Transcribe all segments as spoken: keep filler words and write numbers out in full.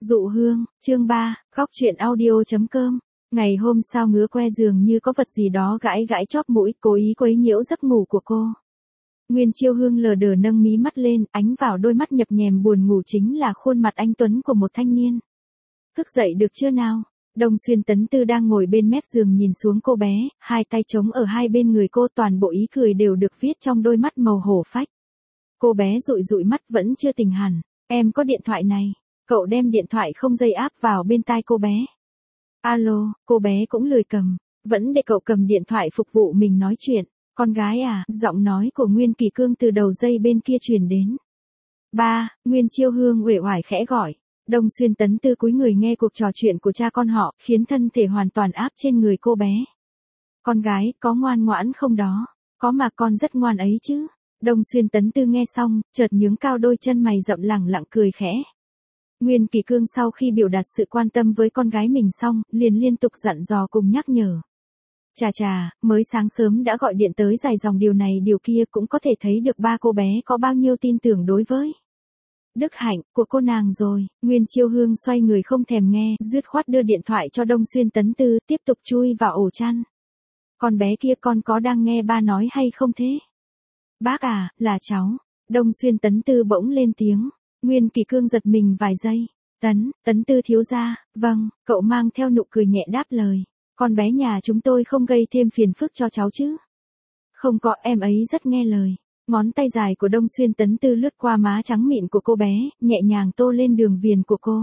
Dụ hương, chương ba, khóc chuyện audio.com. Ngày hôm sau ngứa que giường như có vật gì đó gãi gãi chóp mũi, cố ý quấy nhiễu giấc ngủ của cô. Nguyên Chiêu Hương lờ đờ nâng mí mắt lên, ánh vào đôi mắt nhập nhèm buồn ngủ chính là khuôn mặt anh tuấn của một thanh niên. Thức dậy được chưa nào? Đông Xuyên Tấn Tư đang ngồi bên mép giường nhìn xuống cô bé, hai tay trống ở hai bên người cô, toàn bộ ý cười đều được viết trong đôi mắt màu hổ phách. Cô bé dụi dụi mắt vẫn chưa tỉnh hẳn. Em có điện thoại này. Cậu đem điện thoại không dây áp vào bên tai cô bé. Alo, cô bé cũng lười cầm. Vẫn để cậu cầm điện thoại phục vụ mình nói chuyện. Con gái à, giọng nói của Nguyên Kỳ Cương từ đầu dây bên kia truyền đến. Ba, Nguyên Chiêu Hương uể oải khẽ gọi. Đông Xuyên Tấn Tư cúi người nghe cuộc trò chuyện của cha con họ, khiến thân thể hoàn toàn áp trên người cô bé. Con gái, có ngoan ngoãn không đó? Có mà con rất ngoan ấy chứ. Đông Xuyên Tấn Tư nghe xong, chợt nhướng cao đôi chân mày rậm lẳng lặng cười khẽ. Nguyên Kỳ Cương sau khi biểu đạt sự quan tâm với con gái mình xong, liền liên tục dặn dò cùng nhắc nhở. Chà chà, mới sáng sớm đã gọi điện tới dài dòng điều này điều kia, cũng có thể thấy được ba cô bé có bao nhiêu tin tưởng đối với đức hạnh của cô nàng rồi. Nguyên Chiêu Hương xoay người không thèm nghe, dứt khoát đưa điện thoại cho Đông Xuyên Tấn Tư, tiếp tục chui vào ổ chăn. Con bé kia, con có đang nghe ba nói hay không thế? Bác à, là cháu. Đông Xuyên Tấn Tư bỗng lên tiếng. Nguyên Kỳ Cương giật mình vài giây. Tấn, Tấn Tư thiếu gia, vâng, cậu mang theo nụ cười nhẹ đáp lời. Con bé nhà chúng tôi không gây thêm phiền phức cho cháu chứ? Không có, em ấy rất nghe lời. Ngón tay dài của Đông Xuyên Tấn Tư lướt qua má trắng mịn của cô bé, nhẹ nhàng tô lên đường viền của cô.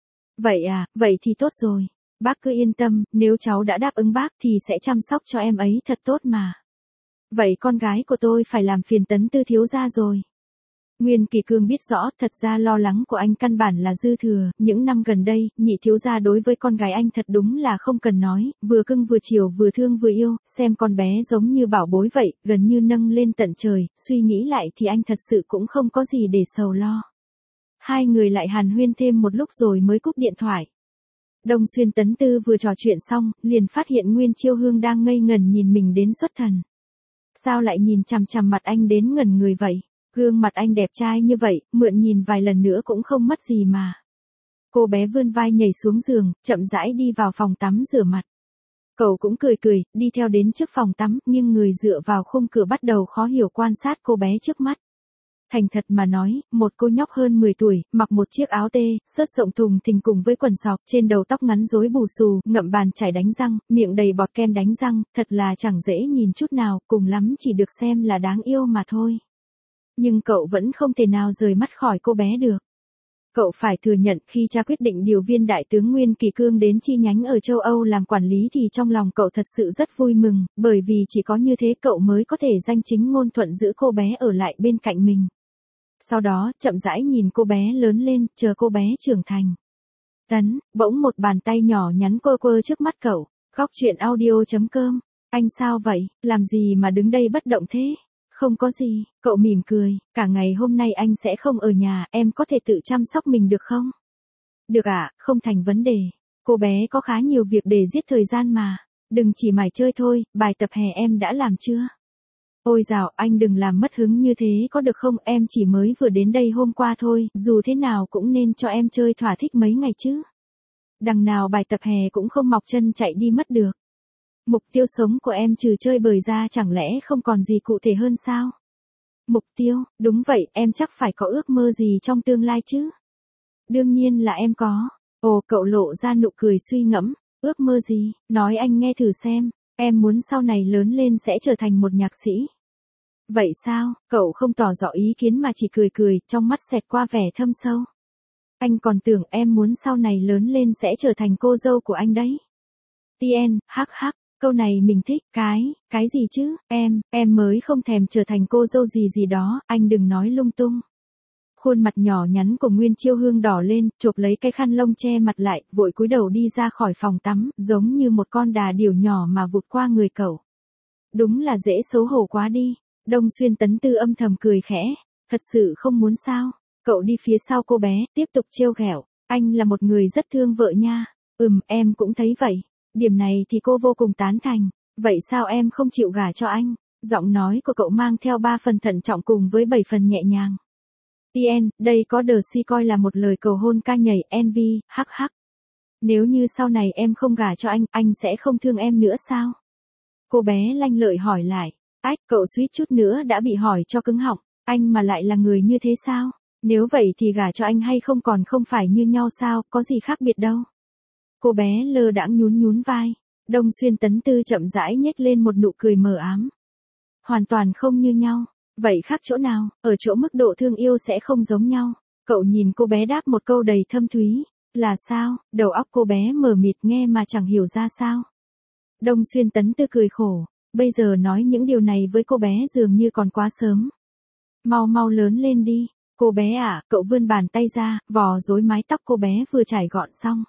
Vậy à, vậy thì tốt rồi. Bác cứ yên tâm, nếu cháu đã đáp ứng bác thì sẽ chăm sóc cho em ấy thật tốt mà. Vậy con gái của tôi phải làm phiền Tấn Tư thiếu gia rồi. Nguyên Kỳ Cương biết rõ, thật ra lo lắng của anh căn bản là dư thừa, những năm gần đây, nhị thiếu gia đối với con gái anh thật đúng là không cần nói, vừa cưng vừa chiều vừa thương vừa yêu, xem con bé giống như bảo bối vậy, gần như nâng lên tận trời, suy nghĩ lại thì anh thật sự cũng không có gì để sầu lo. Hai người lại hàn huyên thêm một lúc rồi mới cúp điện thoại. Đông Xuyên Tấn Tư vừa trò chuyện xong, liền phát hiện Nguyên Chiêu Hương đang ngây ngẩn nhìn mình đến xuất thần. Sao lại nhìn chằm chằm mặt anh đến ngẩn người vậy? Gương mặt anh đẹp trai như vậy, mượn nhìn vài lần nữa cũng không mất gì mà. Cô bé vươn vai nhảy xuống giường, chậm rãi đi vào phòng tắm rửa mặt. Cậu cũng cười cười, đi theo đến trước phòng tắm, nghiêng người dựa vào khung cửa bắt đầu khó hiểu quan sát cô bé trước mắt. Thành thật mà nói, một cô nhóc hơn mười tuổi, mặc một chiếc áo tê, sớt rộng thùng thình cùng với quần sọc, trên đầu tóc ngắn rối bù xù, ngậm bàn chải đánh răng, miệng đầy bọt kem đánh răng, thật là chẳng dễ nhìn chút nào, cùng lắm chỉ được xem là đáng yêu mà thôi. Nhưng cậu vẫn không thể nào rời mắt khỏi cô bé được. Cậu phải thừa nhận khi cha quyết định điều viên đại tướng Nguyên Kỳ Cương đến chi nhánh ở châu Âu làm quản lý thì trong lòng cậu thật sự rất vui mừng, bởi vì chỉ có như thế cậu mới có thể danh chính ngôn thuận giữ cô bé ở lại bên cạnh mình. Sau đó, chậm rãi nhìn cô bé lớn lên, chờ cô bé trưởng thành. Tấn, bỗng một bàn tay nhỏ nhắn quơ quơ trước mắt cậu. Khóc chuyện audio.com. Anh sao vậy, làm gì mà đứng đây bất động thế? Không có gì, cậu mỉm cười, cả ngày hôm nay anh sẽ không ở nhà, em có thể tự chăm sóc mình được không? Được ạ, à, không thành vấn đề. Cô bé có khá nhiều việc để giết thời gian mà. Đừng chỉ mải chơi thôi, bài tập hè em đã làm chưa? Ôi dào, anh đừng làm mất hứng như thế có được không, em chỉ mới vừa đến đây hôm qua thôi, dù thế nào cũng nên cho em chơi thỏa thích mấy ngày chứ. Đằng nào bài tập hè cũng không mọc chân chạy đi mất được. Mục tiêu sống của em trừ chơi bời ra chẳng lẽ không còn gì cụ thể hơn sao? Mục tiêu, đúng vậy, em chắc phải có ước mơ gì trong tương lai chứ? Đương nhiên là em có. Ồ, cậu lộ ra nụ cười suy ngẫm, ước mơ gì, nói anh nghe thử xem, em muốn sau này lớn lên sẽ trở thành một nhạc sĩ. Vậy sao, cậu không tỏ rõ ý kiến mà chỉ cười cười, trong mắt xẹt qua vẻ thâm sâu. Anh còn tưởng em muốn sau này lớn lên sẽ trở thành cô dâu của anh đấy. Tien, hắc hắc. Câu này mình thích, cái, cái gì chứ, em, em mới không thèm trở thành cô dâu gì gì đó, anh đừng nói lung tung. Khuôn mặt nhỏ nhắn của Nguyên Chiêu Hương đỏ lên, chộp lấy cái khăn lông che mặt lại, vội cúi đầu đi ra khỏi phòng tắm, giống như một con đà điểu nhỏ mà vụt qua người cậu. Đúng là dễ xấu hổ quá đi. Đông Xuyên Tấn Tư âm thầm cười khẽ, thật sự không muốn sao. Cậu đi phía sau cô bé, tiếp tục trêu ghẹo, anh là một người rất thương vợ nha. Ừm, em cũng thấy vậy. Điểm này thì cô vô cùng tán thành. Vậy sao em không chịu gả cho anh? Giọng nói của cậu mang theo ba phần thận trọng cùng với bảy phần nhẹ nhàng. Tien, đây có đờ si coi là một lời cầu hôn ca nhảy, envy, hắc hắc. Nếu như sau này em không gả cho anh, anh sẽ không thương em nữa sao? Cô bé lanh lợi hỏi lại. Ách, cậu suýt chút nữa đã bị hỏi cho cứng họng, anh mà lại là người như thế sao? Nếu vậy thì gả cho anh hay không còn không phải như nhau sao, có gì khác biệt đâu. Cô bé lơ đãng nhún nhún vai. Đông Xuyên Tấn Tư chậm rãi nhếch lên một nụ cười mờ ám. Hoàn toàn không như nhau. Vậy khác chỗ nào? Ở chỗ mức độ thương yêu sẽ không giống nhau. Cậu nhìn cô bé đáp một câu đầy thâm thúy. Là sao? Đầu óc cô bé mờ mịt nghe mà chẳng hiểu ra sao. Đông Xuyên Tấn Tư cười khổ. Bây giờ nói những điều này với cô bé dường như còn quá sớm. Mau mau lớn lên đi. Cô bé à, cậu vươn bàn tay ra, vò rối mái tóc cô bé vừa trải gọn xong.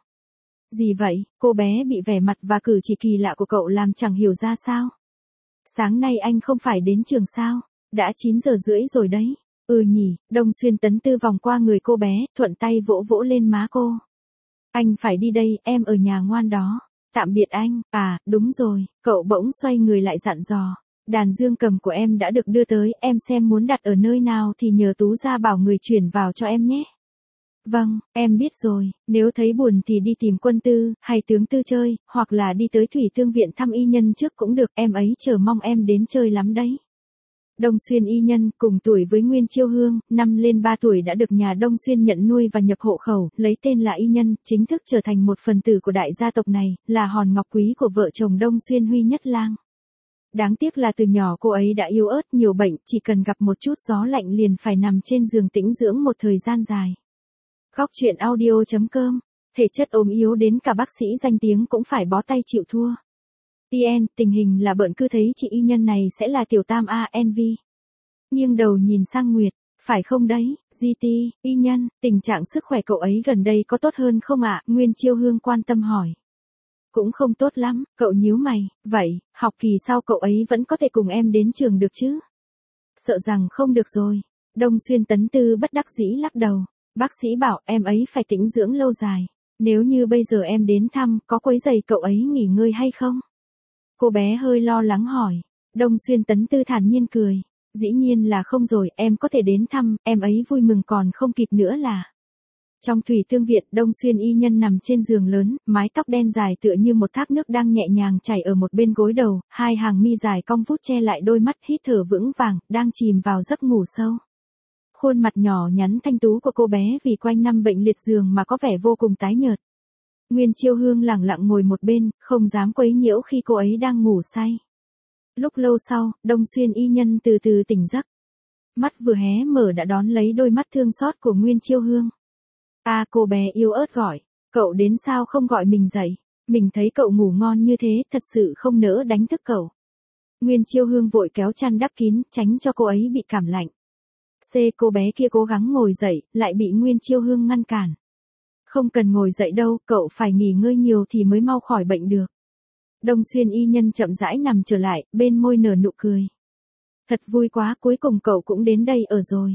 Gì vậy? Cô bé bị vẻ mặt và cử chỉ kỳ lạ của cậu làm chẳng hiểu ra sao. Sáng nay anh không phải đến trường sao? Đã chín giờ rưỡi rồi đấy. Ừ nhỉ, Đông Xuyên Tấn Tư vòng qua người cô bé, thuận tay vỗ vỗ lên má cô. Anh phải đi đây, em ở nhà ngoan đó. Tạm biệt anh, à, đúng rồi, cậu bỗng xoay người lại dặn dò. Đàn dương cầm của em đã được đưa tới, em xem muốn đặt ở nơi nào thì nhờ Tú ra bảo người chuyển vào cho em nhé. Vâng, em biết rồi, nếu thấy buồn thì đi tìm Quân Tư, hay Tướng Tư chơi, hoặc là đi tới Thủy Tương Viện thăm y nhân trước cũng được, em ấy chờ mong em đến chơi lắm đấy. Đông Xuyên y nhân, cùng tuổi với Nguyên Chiêu Hương, năm lên ba tuổi đã được nhà Đông Xuyên nhận nuôi và nhập hộ khẩu, lấy tên là y nhân, chính thức trở thành một phần tử của đại gia tộc này, là hòn ngọc quý của vợ chồng Đông Xuyên Huy Nhất Lang. Đáng tiếc là từ nhỏ cô ấy đã yếu ớt nhiều bệnh, chỉ cần gặp một chút gió lạnh liền phải nằm trên giường tĩnh dưỡng một thời gian dài. Góc truyện audio chấm com, thể chất ốm yếu đến cả bác sĩ danh tiếng cũng phải bó tay chịu thua. Tien, tình hình là bợn cứ thấy chị y nhân này sẽ là tiểu tam a envy. Nghiêng đầu nhìn sang Nguyệt, phải không đấy, giê tê, y nhân, tình trạng sức khỏe cậu ấy gần đây có tốt hơn không ạ? Nguyên Chiêu Hương quan tâm hỏi. Cũng không tốt lắm, cậu nhíu mày, vậy, học kỳ sau cậu ấy vẫn có thể cùng em đến trường được chứ? Sợ rằng không được rồi. Đông Xuyên Tấn Tư bất đắc dĩ lắc đầu. Bác sĩ bảo em ấy phải tĩnh dưỡng lâu dài. Nếu như bây giờ em đến thăm, có quấy rầy cậu ấy nghỉ ngơi hay không? Cô bé hơi lo lắng hỏi. Đông Xuyên Tấn Tư thản nhiên cười. Dĩ nhiên là không rồi, em có thể đến thăm, em ấy vui mừng còn không kịp nữa là. Trong Thủy Tương Viện, Đông Xuyên y nhân nằm trên giường lớn, mái tóc đen dài tựa như một thác nước đang nhẹ nhàng chảy ở một bên gối đầu, hai hàng mi dài cong vút che lại đôi mắt hít thở vững vàng, đang chìm vào giấc ngủ sâu. Khuôn mặt nhỏ nhắn thanh tú của cô bé vì quanh năm bệnh liệt giường mà có vẻ vô cùng tái nhợt. Nguyên Chiêu Hương lẳng lặng ngồi một bên, không dám quấy nhiễu khi cô ấy đang ngủ say. Lúc lâu sau, Đông Xuyên y nhân từ từ tỉnh giấc. Mắt vừa hé mở đã đón lấy đôi mắt thương xót của Nguyên Chiêu Hương. À, cô bé yếu ớt gọi, cậu đến sao không gọi mình dậy, mình thấy cậu ngủ ngon như thế, thật sự không nỡ đánh thức cậu. Nguyên Chiêu Hương vội kéo chăn đắp kín, tránh cho cô ấy bị cảm lạnh. C, cô bé kia cố gắng ngồi dậy, lại bị Nguyên Chiêu Hương ngăn cản. Không cần ngồi dậy đâu, cậu phải nghỉ ngơi nhiều thì mới mau khỏi bệnh được. Đông Xuyên y nhân chậm rãi nằm trở lại, bên môi nở nụ cười. Thật vui quá, cuối cùng cậu cũng đến đây ở rồi.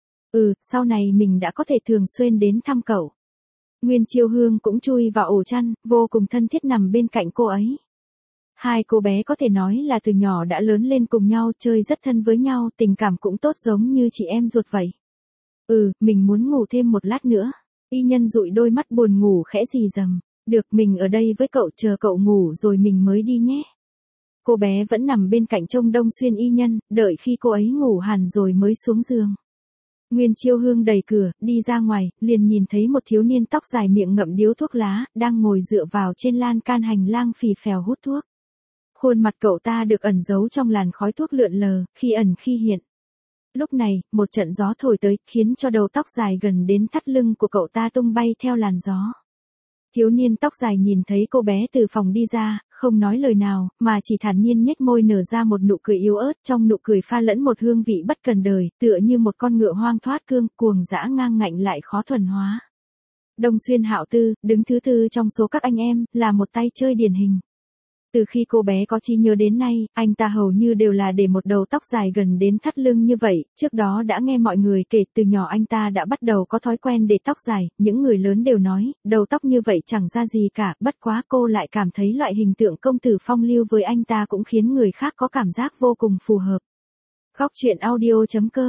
Ừ, sau này mình đã có thể thường xuyên đến thăm cậu. Nguyên Chiêu Hương cũng chui vào ổ chăn, vô cùng thân thiết nằm bên cạnh cô ấy. Hai cô bé có thể nói là từ nhỏ đã lớn lên cùng nhau, chơi rất thân với nhau, tình cảm cũng tốt giống như chị em ruột vậy. Ừ, mình muốn ngủ thêm một lát nữa. Y nhân dụi đôi mắt buồn ngủ khẽ rì rầm. Được, mình ở đây với cậu, chờ cậu ngủ rồi mình mới đi nhé. Cô bé vẫn nằm bên cạnh trông Đông Xuyên y nhân, đợi khi cô ấy ngủ hẳn rồi mới xuống giường. Nguyên Chiêu Hương đẩy cửa, đi ra ngoài, liền nhìn thấy một thiếu niên tóc dài miệng ngậm điếu thuốc lá, đang ngồi dựa vào trên lan can hành lang phì phèo hút thuốc. Khuôn mặt cậu ta được ẩn giấu trong làn khói thuốc lượn lờ, khi ẩn khi hiện. Lúc này, một trận gió thổi tới, khiến cho đầu tóc dài gần đến thắt lưng của cậu ta tung bay theo làn gió. Thiếu niên tóc dài nhìn thấy cô bé từ phòng đi ra, không nói lời nào, mà chỉ thản nhiên nhếch môi nở ra một nụ cười yếu ớt, trong nụ cười pha lẫn một hương vị bất cần đời, tựa như một con ngựa hoang thoát cương, cuồng dã ngang ngạnh lại khó thuần hóa. Đông Xuyên Hạo Tư, đứng thứ tư trong số các anh em, là một tay chơi điển hình. Từ khi cô bé có trí nhớ đến nay, anh ta hầu như đều là để một đầu tóc dài gần đến thắt lưng như vậy, trước đó đã nghe mọi người kể từ nhỏ anh ta đã bắt đầu có thói quen để tóc dài, những người lớn đều nói, đầu tóc như vậy chẳng ra gì cả, bất quá cô lại cảm thấy loại hình tượng công tử phong lưu với anh ta cũng khiến người khác có cảm giác vô cùng phù hợp. Góc truyện audio chấm com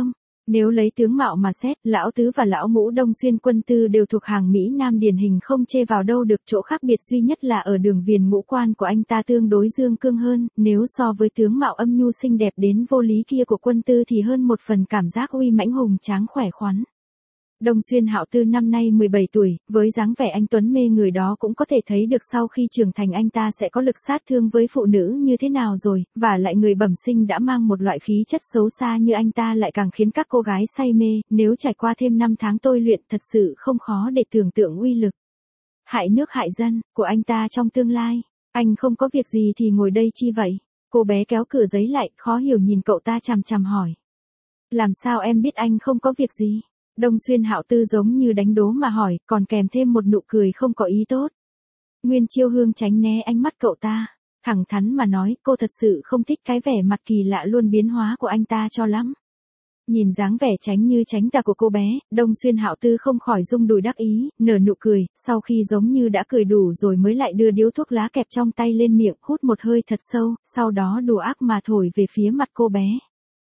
Nếu lấy tướng mạo mà xét, lão tứ và lão ngũ Đông Xuyên Quân Tư đều thuộc hàng Mỹ Nam điển hình không chê vào đâu được, chỗ khác biệt duy nhất là ở đường viền ngũ quan của anh ta tương đối dương cương hơn, nếu so với tướng mạo âm nhu xinh đẹp đến vô lý kia của Quân Tư thì hơn một phần cảm giác uy mãnh hùng tráng khỏe khoắn. Đông Xuyên Hạo Tư năm nay mười bảy tuổi, với dáng vẻ anh tuấn mê người đó cũng có thể thấy được sau khi trưởng thành anh ta sẽ có lực sát thương với phụ nữ như thế nào rồi, và lại người bẩm sinh đã mang một loại khí chất xấu xa như anh ta lại càng khiến các cô gái say mê, nếu trải qua thêm năm tháng tôi luyện thật sự không khó để tưởng tượng uy lực hại nước hại dân của anh ta trong tương lai. Anh không có việc gì thì ngồi đây chi vậy? Cô bé kéo cửa giấy lại, khó hiểu nhìn cậu ta chằm chằm hỏi. Làm sao em biết anh không có việc gì? Đông Xuyên Hạo Tư giống như đánh đố mà hỏi, còn kèm thêm một nụ cười không có ý tốt. Nguyên Chiêu Hương tránh né ánh mắt cậu ta, thẳng thắn mà nói, cô thật sự không thích cái vẻ mặt kỳ lạ luôn biến hóa của anh ta cho lắm. Nhìn dáng vẻ tránh như tránh tà của cô bé, Đông Xuyên Hạo Tư không khỏi rung đùi đắc ý, nở nụ cười, sau khi giống như đã cười đủ rồi mới lại đưa điếu thuốc lá kẹp trong tay lên miệng, hút một hơi thật sâu, sau đó đùa ác mà thổi về phía mặt cô bé.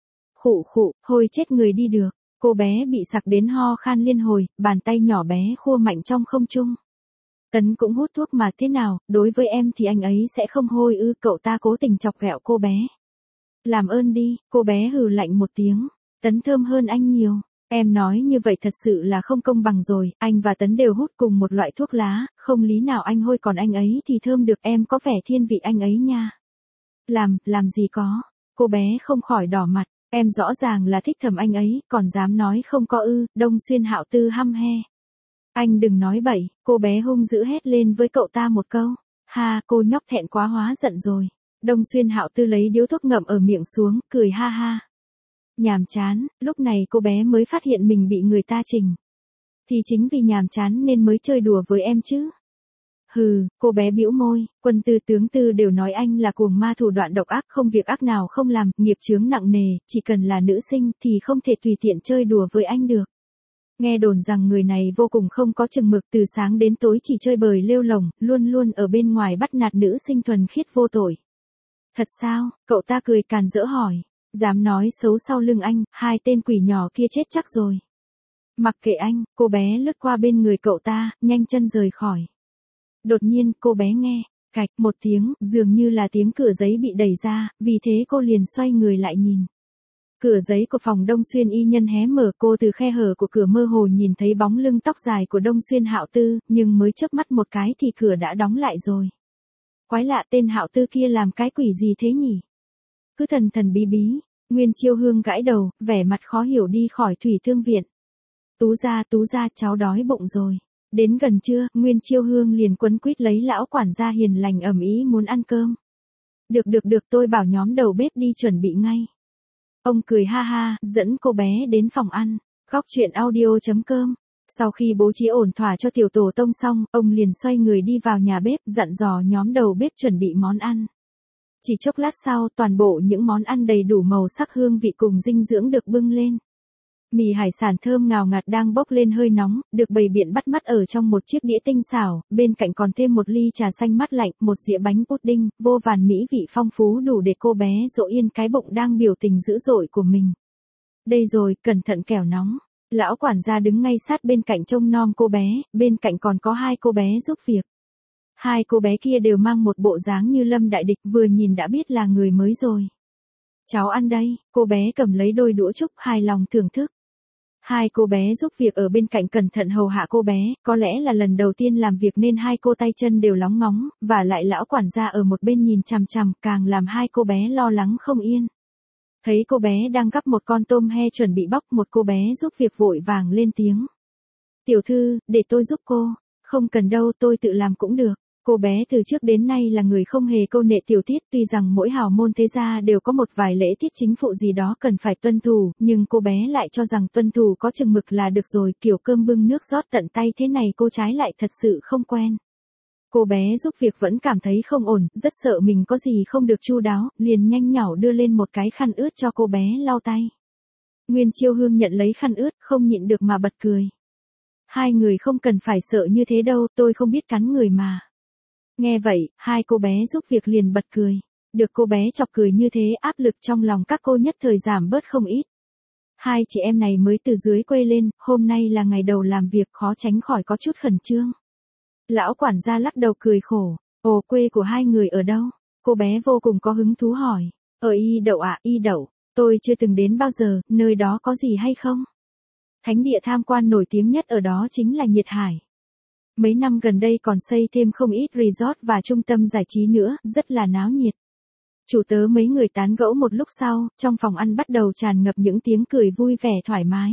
Khụ khụ, hôi chết người đi được. Cô bé bị sặc đến ho khan liên hồi, bàn tay nhỏ bé khua mạnh trong không trung. Tấn cũng hút thuốc mà thế nào, đối với em thì anh ấy sẽ không hôi ư, cậu ta cố tình chọc ghẹo cô bé. Làm ơn đi, cô bé hừ lạnh một tiếng. Tấn thơm hơn anh nhiều. Em nói như vậy thật sự là không công bằng rồi, anh và Tấn đều hút cùng một loại thuốc lá, không lý nào anh hôi còn anh ấy thì thơm được, em có vẻ thiên vị anh ấy nha. Làm, làm gì có. Cô bé không khỏi đỏ mặt. Em rõ ràng là thích thầm anh ấy, còn dám nói không có ư, Đông Xuyên Hạo Tư hăm he. Anh đừng nói bậy, cô bé hung dữ hét lên với cậu ta một câu. Ha, cô nhóc thẹn quá hóa giận rồi. Đông Xuyên Hạo Tư lấy điếu thuốc ngậm ở miệng xuống, cười ha ha. Nhàm chán, lúc này cô bé mới phát hiện mình bị người ta chỉnh. Thì chính vì nhàm chán nên mới chơi đùa với em chứ. Hừ, cô bé bĩu môi, Quân Tư tướng Tư đều nói anh là cuồng ma thủ đoạn độc ác, không việc ác nào không làm, nghiệp chướng nặng nề, chỉ cần là nữ sinh thì không thể tùy tiện chơi đùa với anh được. Nghe đồn rằng người này vô cùng không có chừng mực, từ sáng đến tối chỉ chơi bời lêu lồng, luôn luôn ở bên ngoài bắt nạt nữ sinh thuần khiết vô tội. Thật sao? Cậu ta cười càn rỡ hỏi. Dám nói xấu sau lưng anh, hai tên quỷ nhỏ kia chết chắc rồi. Mặc kệ anh, cô bé lướt qua bên người cậu ta, nhanh chân rời khỏi. Đột nhiên, cô bé nghe, cạch một tiếng, dường như là tiếng cửa giấy bị đẩy ra, vì thế cô liền xoay người lại nhìn. Cửa giấy của phòng Đông Xuyên y nhân hé mở, cô từ khe hở của cửa mơ hồ nhìn thấy bóng lưng tóc dài của Đông Xuyên Hạo Tư, nhưng mới chớp mắt một cái thì cửa đã đóng lại rồi. Quái lạ, tên Hạo Tư kia làm cái quỷ gì thế nhỉ? Cứ thần thần bí bí, Nguyên Chiêu Hương gãi đầu, vẻ mặt khó hiểu đi khỏi thủy thương viện. Tú gia, Tú gia, cháu đói bụng rồi. Đến gần trưa, Nguyên Chiêu Hương liền quấn quýt lấy lão quản gia hiền lành ầm ĩ muốn ăn cơm. Được được được, tôi bảo nhóm đầu bếp đi chuẩn bị ngay. Ông cười ha ha, dẫn cô bé đến phòng ăn. Góc truyện audio chấm com. Sau khi bố trí ổn thỏa cho tiểu tổ tông xong, ông liền xoay người đi vào nhà bếp, dặn dò nhóm đầu bếp chuẩn bị món ăn. Chỉ chốc lát sau, toàn bộ những món ăn đầy đủ màu sắc hương vị cùng dinh dưỡng được bưng lên. Mì hải sản thơm ngào ngạt đang bốc lên hơi nóng, được bày biện bắt mắt ở trong một chiếc đĩa tinh xảo, bên cạnh còn thêm một ly trà xanh mát lạnh, một dĩa bánh pudding, vô vàn mỹ vị phong phú đủ để cô bé dỗ yên cái bụng đang biểu tình dữ dội của mình. Đây rồi, cẩn thận kẻo nóng. Lão quản gia đứng ngay sát bên cạnh trông nom cô bé, bên cạnh còn có hai cô bé giúp việc. Hai cô bé kia đều mang một bộ dáng như Lâm Đại Địch, vừa nhìn đã biết là người mới rồi. Cháu ăn đây, cô bé cầm lấy đôi đũa trúc, hài lòng thưởng thức. Hai cô bé giúp việc ở bên cạnh cẩn thận hầu hạ cô bé, có lẽ là lần đầu tiên làm việc nên hai cô tay chân đều lóng ngóng, và lại lão quản gia ở một bên nhìn chằm chằm, càng làm hai cô bé lo lắng không yên. Thấy cô bé đang gắp một con tôm he chuẩn bị bóc, một cô bé giúp việc vội vàng lên tiếng. Tiểu thư, để tôi giúp cô. Không cần đâu, tôi tự làm cũng được. Cô bé từ trước đến nay là người không hề câu nệ tiểu tiết, tuy rằng mỗi hào môn thế gia đều có một vài lễ tiết chính phụ gì đó cần phải tuân thủ, nhưng cô bé lại cho rằng tuân thủ có chừng mực là được rồi, kiểu cơm bưng nước rót tận tay thế này cô trái lại thật sự không quen. Cô bé giúp việc vẫn cảm thấy không ổn, rất sợ mình có gì không được chu đáo, liền nhanh nhảu đưa lên một cái khăn ướt cho cô bé lau tay. Nguyên Chiêu Hương nhận lấy khăn ướt, không nhịn được mà bật cười. Hai người không cần phải sợ như thế đâu, tôi không biết cắn người mà. Nghe vậy, hai cô bé giúp việc liền bật cười. Được cô bé chọc cười như thế, áp lực trong lòng các cô nhất thời giảm bớt không ít. Hai chị em này mới từ dưới quê lên, hôm nay là ngày đầu làm việc khó tránh khỏi có chút khẩn trương. Lão quản gia lắc đầu cười khổ. Ồ, quê của hai người ở đâu? Cô bé vô cùng có hứng thú hỏi. Ở Y Đậu ạ, Y Đậu. Tôi chưa từng đến bao giờ, nơi đó có gì hay không? Thánh địa tham quan nổi tiếng nhất ở đó chính là Nhiệt Hải. Mấy năm gần đây còn xây thêm không ít resort và trung tâm giải trí nữa, rất là náo nhiệt. Chủ tớ mấy người tán gẫu một lúc sau, trong phòng ăn bắt đầu tràn ngập những tiếng cười vui vẻ thoải mái.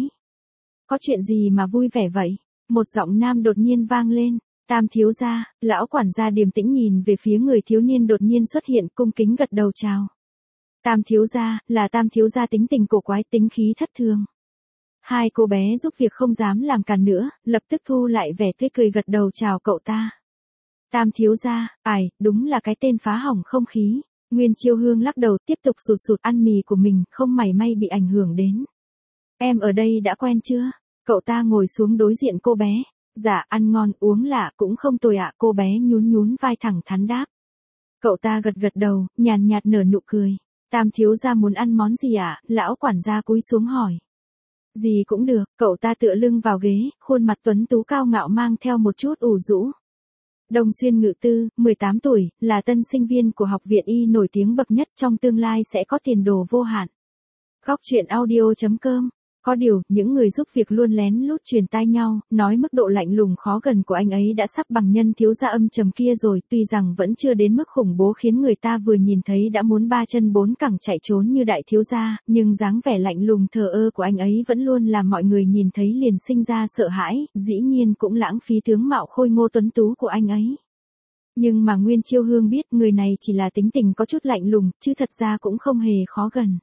Có chuyện gì mà vui vẻ vậy? Một giọng nam đột nhiên vang lên. Tam thiếu gia, lão quản gia điềm tĩnh nhìn về phía người thiếu niên đột nhiên xuất hiện, cung kính gật đầu chào. Tam thiếu gia, là Tam thiếu gia tính tình cổ quái, tính khí thất thường. Hai cô bé giúp việc không dám làm càn nữa, lập tức thu lại vẻ tươi cười gật đầu chào cậu ta. Tam thiếu gia, ải, đúng là cái tên phá hỏng không khí. Nguyên Chiêu Hương lắc đầu tiếp tục sụt sụt ăn mì của mình, không mảy may bị ảnh hưởng đến. Em ở đây đã quen chưa? Cậu ta ngồi xuống đối diện cô bé. Dạ, ăn ngon, uống lạ, cũng không tồi ạ, cô bé nhún nhún vai thẳng thắn đáp. Cậu ta gật gật đầu, nhàn nhạt nở nụ cười. Tam thiếu gia muốn ăn món gì ạ? Lão quản gia cúi xuống hỏi. Gì cũng được, cậu ta tựa lưng vào ghế, khuôn mặt tuấn tú cao ngạo mang theo một chút ủ rũ. Đông Xuyên Ngự Tư, mười tám tuổi, là tân sinh viên của học viện y nổi tiếng bậc nhất, trong tương lai sẽ có tiền đồ vô hạn. Góc truyện audio chấm com. Có điều, những người giúp việc luôn lén lút truyền tai nhau, nói mức độ lạnh lùng khó gần của anh ấy đã sắp bằng nhân thiếu gia âm trầm kia rồi, tuy rằng vẫn chưa đến mức khủng bố khiến người ta vừa nhìn thấy đã muốn ba chân bốn cẳng chạy trốn như đại thiếu gia, nhưng dáng vẻ lạnh lùng thờ ơ của anh ấy vẫn luôn làm mọi người nhìn thấy liền sinh ra sợ hãi, dĩ nhiên cũng lãng phí tướng mạo khôi ngô tuấn tú của anh ấy. Nhưng mà Nguyên Chiêu Hương biết người này chỉ là tính tình có chút lạnh lùng, chứ thật ra cũng không hề khó gần.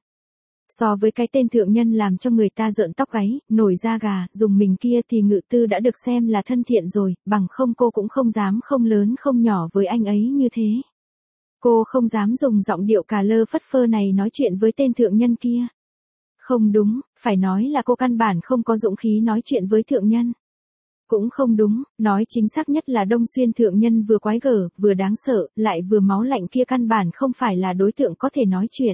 So với cái tên thượng nhân làm cho người ta rợn tóc gáy, nổi da gà, dùng mình kia thì Ngự Tư đã được xem là thân thiện rồi, bằng không cô cũng không dám không lớn không nhỏ với anh ấy như thế. Cô không dám dùng giọng điệu cà lơ phất phơ này nói chuyện với tên thượng nhân kia. Không đúng, phải nói là cô căn bản không có dũng khí nói chuyện với thượng nhân. Cũng không đúng, nói chính xác nhất là Đông Xuyên thượng nhân vừa quái gở, vừa đáng sợ, lại vừa máu lạnh kia căn bản không phải là đối tượng có thể nói chuyện.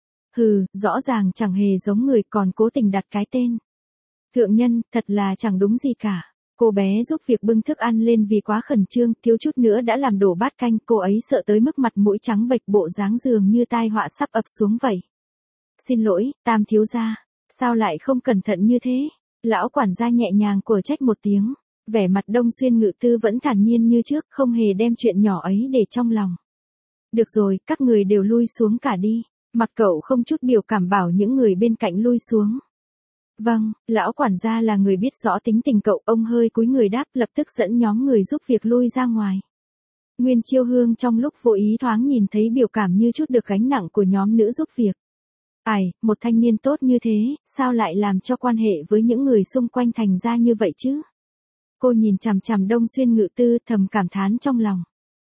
Hừ, rõ ràng chẳng hề giống người còn cố tình đặt cái tên. Thượng nhân, thật là chẳng đúng gì cả. Cô bé giúp việc bưng thức ăn lên vì quá khẩn trương, thiếu chút nữa đã làm đổ bát canh, cô ấy sợ tới mức mặt mũi trắng bệch bộ dáng dường như tai họa sắp ập xuống vậy. Xin lỗi, Tam thiếu gia, sao lại không cẩn thận như thế? Lão quản gia nhẹ nhàng của trách một tiếng, vẻ mặt Đông Xuyên Ngự Tư vẫn thản nhiên như trước, không hề đem chuyện nhỏ ấy để trong lòng. Được rồi, các người đều lui xuống cả đi. Mặt cậu không chút biểu cảm bảo những người bên cạnh lui xuống. Vâng, lão quản gia là người biết rõ tính tình cậu, ông hơi cúi người đáp lập tức dẫn nhóm người giúp việc lui ra ngoài. Nguyên Chiêu Hương trong lúc vô ý thoáng nhìn thấy biểu cảm như chút được gánh nặng của nhóm nữ giúp việc. Ai, một thanh niên tốt như thế, sao lại làm cho quan hệ với những người xung quanh thành ra như vậy chứ? Cô nhìn chằm chằm Đông Xuyên Ngự Tư thầm cảm thán trong lòng.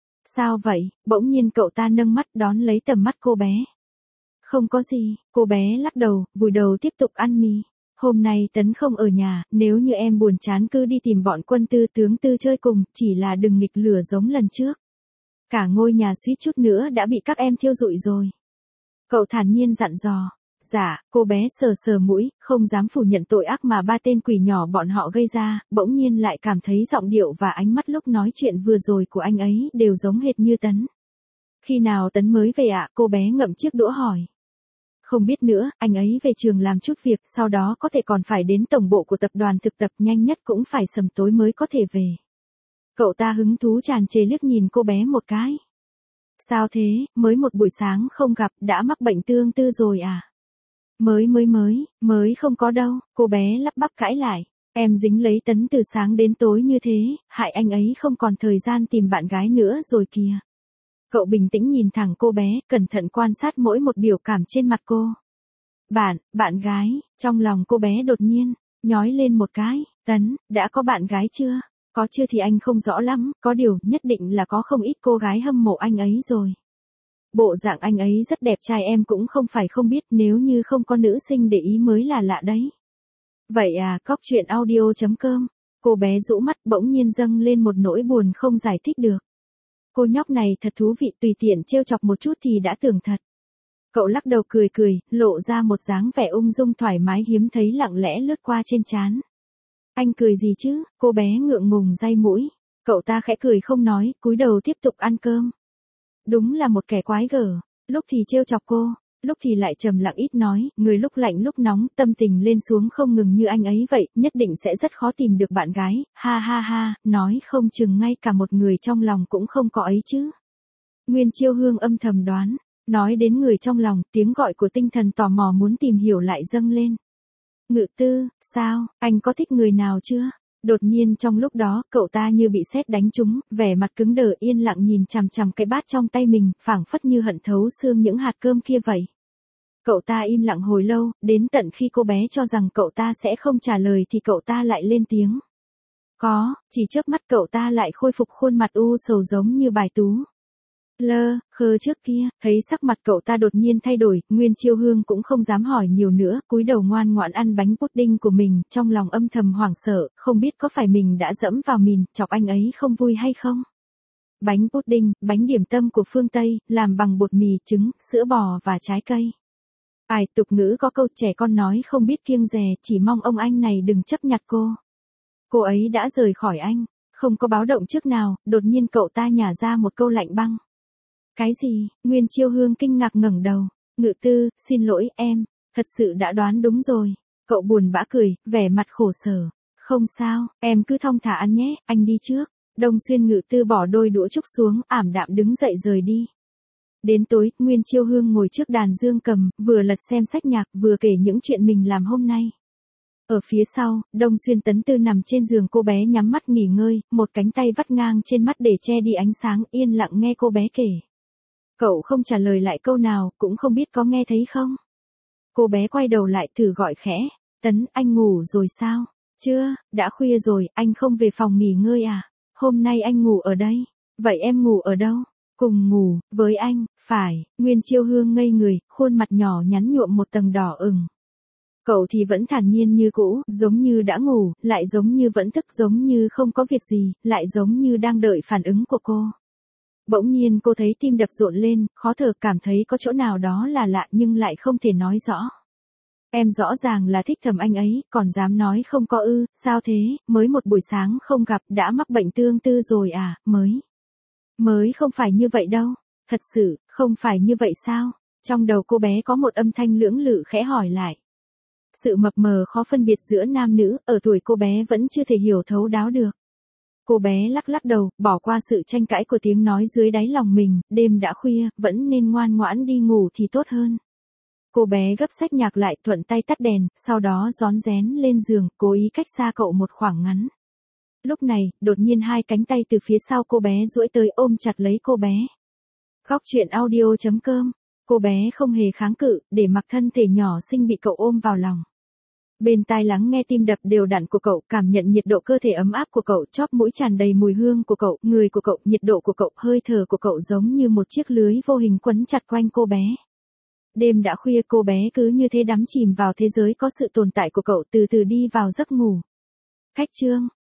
Sao vậy? Bỗng nhiên cậu ta nâng mắt đón lấy tầm mắt cô bé. Không có gì, cô bé lắc đầu, vùi đầu tiếp tục ăn mì. Hôm nay Tấn không ở nhà, nếu như em buồn chán cứ đi tìm bọn Quân Tư tướng Tư chơi cùng, chỉ là đừng nghịch lửa giống lần trước. Cả ngôi nhà suýt chút nữa đã bị các em thiêu rụi rồi. Cậu thản nhiên dặn dò. Dạ, cô bé sờ sờ mũi, không dám phủ nhận tội ác mà ba tên quỷ nhỏ bọn họ gây ra, bỗng nhiên lại cảm thấy giọng điệu và ánh mắt lúc nói chuyện vừa rồi của anh ấy đều giống hệt như Tấn. Khi nào Tấn mới về ạ? Cô bé ngậm chiếc đũa hỏi. Không biết nữa, anh ấy về trường làm chút việc, sau đó có thể còn phải đến tổng bộ của tập đoàn thực tập, nhanh nhất cũng phải sầm tối mới có thể về. Cậu ta hứng thú tràn trề liếc nhìn cô bé một cái. Sao thế, mới một buổi sáng không gặp, đã mắc bệnh tương tư rồi à? Mới mới mới, mới không có đâu, cô bé lắp bắp cãi lại. Em dính lấy Tấn từ sáng đến tối như thế, hại anh ấy không còn thời gian tìm bạn gái nữa rồi kìa. Cậu bình tĩnh nhìn thẳng cô bé, cẩn thận quan sát mỗi một biểu cảm trên mặt cô. Bạn, bạn gái, trong lòng cô bé đột nhiên, nhói lên một cái. Tấn, đã có bạn gái chưa? Có chưa thì anh không rõ lắm, có điều nhất định là có không ít cô gái hâm mộ anh ấy rồi. Bộ dạng anh ấy rất đẹp trai, em cũng không phải không biết, nếu như không có nữ sinh để ý mới là lạ đấy. Vậy à, Góc truyện audio chấm com. Cô bé rũ mắt bỗng nhiên dâng lên một nỗi buồn không giải thích được. Cô nhóc này thật thú vị, tùy tiện trêu chọc một chút thì đã tưởng thật. Cậu lắc đầu cười cười, lộ ra một dáng vẻ ung dung thoải mái hiếm thấy lặng lẽ lướt qua trên trán. Anh cười gì chứ? Cô bé ngượng ngùng day mũi. Cậu ta khẽ cười không nói, cúi đầu tiếp tục ăn cơm. Đúng là một kẻ quái gở, lúc thì trêu chọc cô, lúc thì lại trầm lặng ít nói, người lúc lạnh lúc nóng, tâm tình lên xuống không ngừng như anh ấy vậy, nhất định sẽ rất khó tìm được bạn gái, ha ha ha, nói không chừng ngay cả một người trong lòng cũng không có ấy chứ. Nguyên Chiêu Hương âm thầm đoán, nói đến người trong lòng, tiếng gọi của tinh thần tò mò muốn tìm hiểu lại dâng lên. Ngự Tư, sao, anh có thích người nào chưa? Đột nhiên trong lúc đó, cậu ta như bị sét đánh trúng, vẻ mặt cứng đờ yên lặng nhìn chằm chằm cái bát trong tay mình, phảng phất như hận thấu xương những hạt cơm kia vậy. Cậu ta im lặng hồi lâu, đến tận khi cô bé cho rằng cậu ta sẽ không trả lời thì cậu ta lại lên tiếng. Có, chỉ chớp mắt cậu ta lại khôi phục khuôn mặt u sầu giống như bài tú. Lơ, khơ trước kia, thấy sắc mặt cậu ta đột nhiên thay đổi, Nguyên Chiêu Hương cũng không dám hỏi nhiều nữa, cúi đầu ngoan ngoãn ăn bánh pudding của mình, trong lòng âm thầm hoảng sợ, không biết có phải mình đã dẫm vào mìn, chọc anh ấy không vui hay không. Bánh pudding, bánh điểm tâm của phương Tây, làm bằng bột mì, trứng, sữa bò và trái cây. Ai tục ngữ có câu trẻ con nói không biết kiêng dè, chỉ mong ông anh này đừng chấp nhặt cô. Cô ấy đã rời khỏi anh, không có báo động trước nào, đột nhiên cậu ta nhả ra một câu lạnh băng. Cái gì? Nguyên Chiêu Hương kinh ngạc ngẩng đầu. Ngự Tư, xin lỗi em, thật sự đã đoán đúng rồi. Cậu buồn bã cười, vẻ mặt khổ sở. Không sao, em cứ thong thả ăn nhé, anh đi trước. Đông Xuyên Ngự Tư bỏ đôi đũa trúc xuống, ảm đạm đứng dậy rời đi. Đến tối, Nguyên Chiêu Hương ngồi trước đàn dương cầm, vừa lật xem sách nhạc, vừa kể những chuyện mình làm hôm nay. Ở phía sau, Đông Xuyên Tấn Tư nằm trên giường, cô bé nhắm mắt nghỉ ngơi, một cánh tay vắt ngang trên mắt để che đi ánh sáng, yên lặng nghe cô bé kể. Cậu không trả lời lại câu nào, cũng không biết có nghe thấy không. Cô bé quay đầu lại thử gọi khẽ. Tấn, anh ngủ rồi sao? Chưa, đã khuya rồi, anh không về phòng nghỉ ngơi à? Hôm nay anh ngủ ở đây. Vậy em ngủ ở đâu? Cùng ngủ, với anh, phải. Nguyên Chiêu Hương ngây người, khuôn mặt nhỏ nhắn nhuộm một tầng đỏ ửng. Cậu thì vẫn thản nhiên như cũ, giống như đã ngủ, lại giống như vẫn thức, giống như không có việc gì, lại giống như đang đợi phản ứng của cô. Bỗng nhiên cô thấy tim đập rộn lên, khó thở, cảm thấy có chỗ nào đó là lạ nhưng lại không thể nói rõ. Em rõ ràng là thích thầm anh ấy, còn dám nói không có ư, sao thế, mới một buổi sáng không gặp đã mắc bệnh tương tư rồi à, mới. Mới không phải như vậy đâu, thật sự, không phải như vậy sao? Trong đầu cô bé có một âm thanh lưỡng lự khẽ hỏi lại. Sự mập mờ khó phân biệt giữa nam nữ, ở tuổi cô bé vẫn chưa thể hiểu thấu đáo được. Cô bé lắc lắc đầu, bỏ qua sự tranh cãi của tiếng nói dưới đáy lòng mình, đêm đã khuya, vẫn nên ngoan ngoãn đi ngủ thì tốt hơn. Cô bé gấp sách nhạc lại, thuận tay tắt đèn, sau đó rón rén lên giường, cố ý cách xa cậu một khoảng ngắn. Lúc này, đột nhiên hai cánh tay từ phía sau cô bé duỗi tới ôm chặt lấy cô bé. Khóc chuyện audio chấm com, cô bé không hề kháng cự, để mặc thân thể nhỏ xinh bị cậu ôm vào lòng. Bên tai lắng nghe tim đập đều đặn của cậu, cảm nhận nhiệt độ cơ thể ấm áp của cậu, chóp mũi tràn đầy mùi hương của cậu, người của cậu, nhiệt độ của cậu, hơi thở của cậu giống như một chiếc lưới vô hình quấn chặt quanh cô bé. Đêm đã khuya, cô bé cứ như thế đắm chìm vào thế giới có sự tồn tại của cậu, từ từ đi vào giấc ngủ. Khách chương